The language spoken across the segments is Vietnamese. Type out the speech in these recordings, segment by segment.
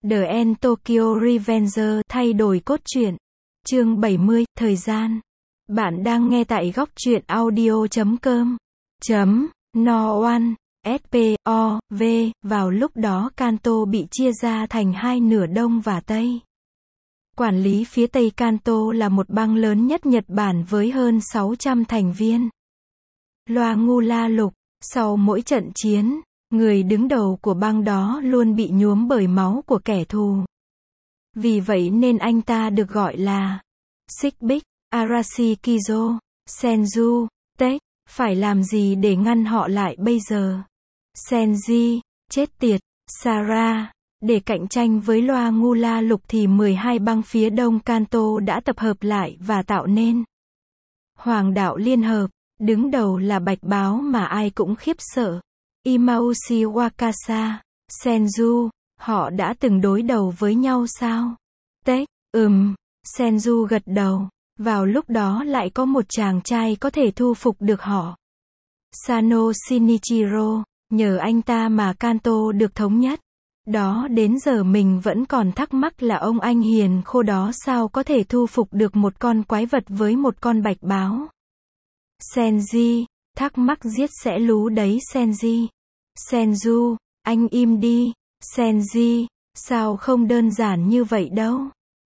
The End Tokyo Revenger thay đổi cốt truyện. Chương 70, thời gian. Bạn đang nghe tại góc truyện audio.com. No One, S.P.O.V. Vào lúc đó Kanto bị chia ra thành hai nửa Đông và Tây. Quản lý phía Tây Kanto là một bang lớn nhất Nhật Bản với hơn 600 thành viên. Loa Ngu La Lục, sau mỗi trận chiến, người đứng đầu của bang đó luôn bị nhuốm bởi máu của kẻ thù. Vì vậy nên anh ta được gọi là Xích Bích, Arashi Kizo, Senju, Tech. Phải làm gì để ngăn họ lại bây giờ? Senji, chết tiệt, Sara. Để cạnh tranh với Loa Ngu La Lục thì 12 bang phía đông Kanto đã tập hợp lại và tạo nên Hoàng đạo Liên Hợp. Đứng đầu là Bạch Báo mà ai cũng khiếp sợ. Imaushi Wakasa, Senju, họ đã từng đối đầu với nhau sao? Tech, Senju gật đầu. Vào lúc đó lại có một chàng trai có thể thu phục được họ. Sano Shinichiro, nhờ anh ta mà Kanto được thống nhất. Đó đến giờ mình vẫn còn thắc mắc là ông anh hiền khô đó sao có thể thu phục được một con quái vật với một con bạch báo. Senji, thắc mắc giết sẽ lú đấy Senji. Senju, anh im đi. Senji, sao không đơn giản như vậy đâu.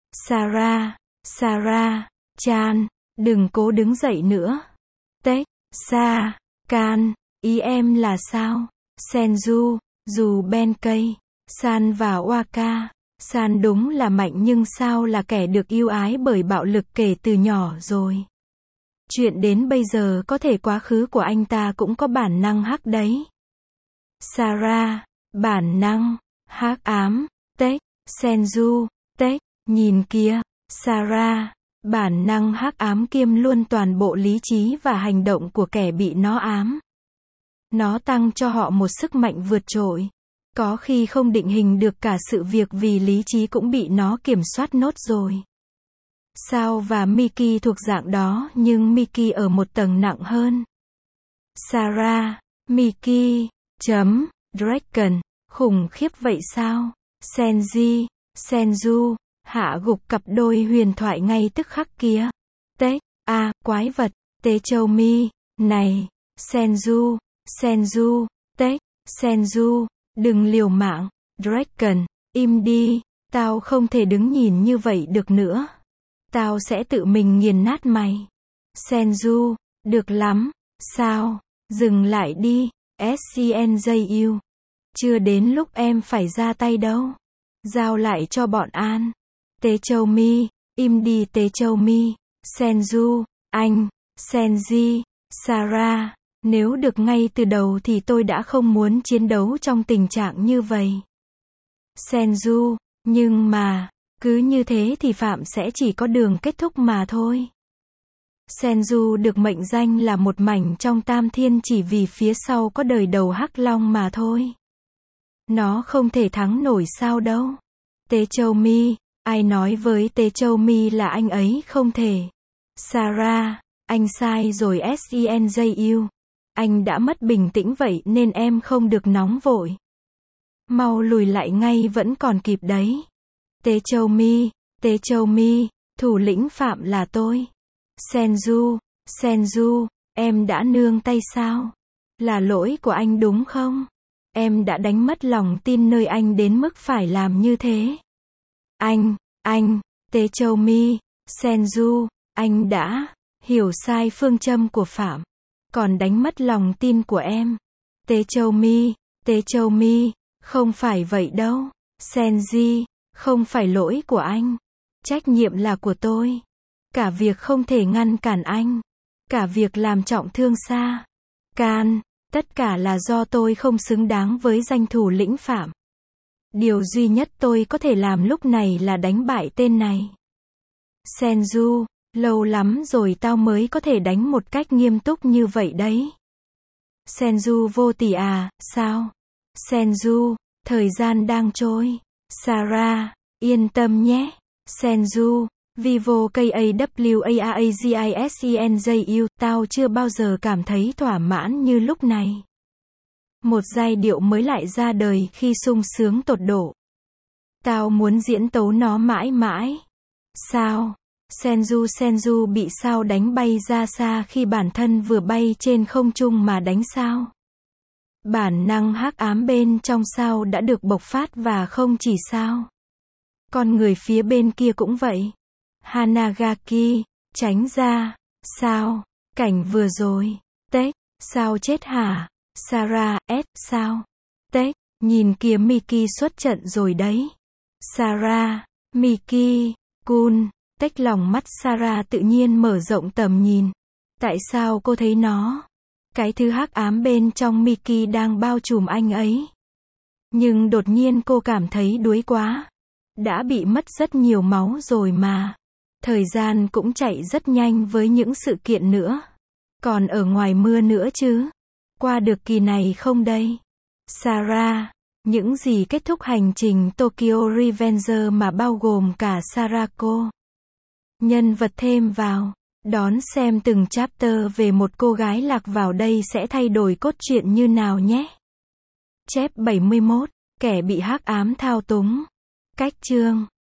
Sarah-chan, đừng cố đứng dậy nữa. Tech, Kan, ý em là sao? Senju, dù Benkei, San và Waka. San đúng là mạnh nhưng sao là kẻ được yêu ái bởi bạo lực kể từ nhỏ rồi. Chuyện đến bây giờ có thể quá khứ của anh ta cũng có bản năng hắc đấy. Sarah, bản năng hắc ám. Tech, Senju, Tech, nhìn kìa. Sarah, bản năng hắc ám kiêm luôn toàn bộ lý trí và hành động của kẻ bị nó ám. Nó tăng cho họ một sức mạnh vượt trội. Có khi không định hình được cả sự việc vì lý trí cũng bị nó kiểm soát nốt rồi. Sao và Miki thuộc dạng đó nhưng Miki ở một tầng nặng hơn. Sarah, Miki, Dragon, khủng khiếp vậy sao? Senji, Senju, hạ gục cặp đôi huyền thoại ngay tức khắc kia. Tech, quái vật, Tế Châu Mi, này, Senju, Tech, Senju, đừng liều mạng, Dragon, im đi, tao không thể đứng nhìn như vậy được nữa. Tao sẽ tự mình nghiền nát mày. Senju, được lắm, sao, dừng lại đi, SCNJU. Chưa đến lúc em phải ra tay đâu. Giao lại cho bọn An. Tế Châu Mi, im đi Tế Châu Mi. Senju, anh, Senji, Sarah, nếu được ngay từ đầu thì tôi đã không muốn chiến đấu trong tình trạng như vậy. Senju, nhưng mà, cứ như thế thì Phạm sẽ chỉ có đường kết thúc mà thôi. Senju được mệnh danh là một mảnh trong Tam Thiên chỉ vì phía sau có đời đầu Hắc Long mà thôi. Nó không thể thắng nổi sao đâu. Tế Châu Mi, ai nói với Tế Châu Mi là anh ấy không thể. Sarah, anh sai rồi SENJU. Anh đã mất bình tĩnh vậy nên em không được nóng vội. Mau lùi lại ngay vẫn còn kịp đấy. Tế Châu Mi, thủ lĩnh Phạm là tôi. Senju, em đã nương tay sao? Là lỗi của anh đúng không? Em đã đánh mất lòng tin nơi anh đến mức phải làm như thế. Anh, Tế Châu Mi, Senju, anh đã hiểu sai phương châm của Phạm, còn đánh mất lòng tin của em. Tế Châu Mi, không phải vậy đâu. Senji, không phải lỗi của anh. Trách nhiệm là của tôi. Cả việc không thể ngăn cản anh. Cả việc làm trọng thương Kan, tất cả là do tôi không xứng đáng với danh thủ lĩnh Phạm. Điều duy nhất tôi có thể làm lúc này là đánh bại tên này. Senju, lâu lắm rồi tao mới có thể đánh một cách nghiêm túc như vậy đấy. Senju vô tỷ à, sao? Senju, thời gian đang trôi. Sarah, yên tâm nhé. Senju, Vivo KAWAAGISENJU, tao chưa bao giờ cảm thấy thỏa mãn như lúc này. Một giai điệu mới lại ra đời khi sung sướng tột độ. Tao muốn diễn tấu nó mãi mãi. Sao? Senju bị sao đánh bay ra xa khi bản thân vừa bay trên không trung mà đánh sao? Bản năng hắc ám bên trong sao đã được bộc phát và không chỉ sao. Con người phía bên kia cũng vậy. Hanagaki, tránh ra. Sao? Cảnh vừa rồi. Tech, sao chết hả? Sarah, sao? Tech, nhìn kìa Miki xuất trận rồi đấy. Sarah, Miki, Kun, Tech lòng mắt Sarah tự nhiên mở rộng tầm nhìn. Tại sao cô thấy nó? Cái thứ hắc ám bên trong Miki đang bao trùm anh ấy. Nhưng đột nhiên cô cảm thấy đuối quá. Đã bị mất rất nhiều máu rồi mà. Thời gian cũng chạy rất nhanh với những sự kiện nữa. Còn ở ngoài mưa nữa chứ. Qua được kỳ này không đây? Sarah, những gì kết thúc hành trình Tokyo Revenger mà bao gồm cả Sarako. Nhân vật thêm vào. Đón xem từng chapter về một cô gái lạc vào đây sẽ thay đổi cốt truyện như nào nhé. Chép 71, kẻ bị hắc ám thao túng. Cách chương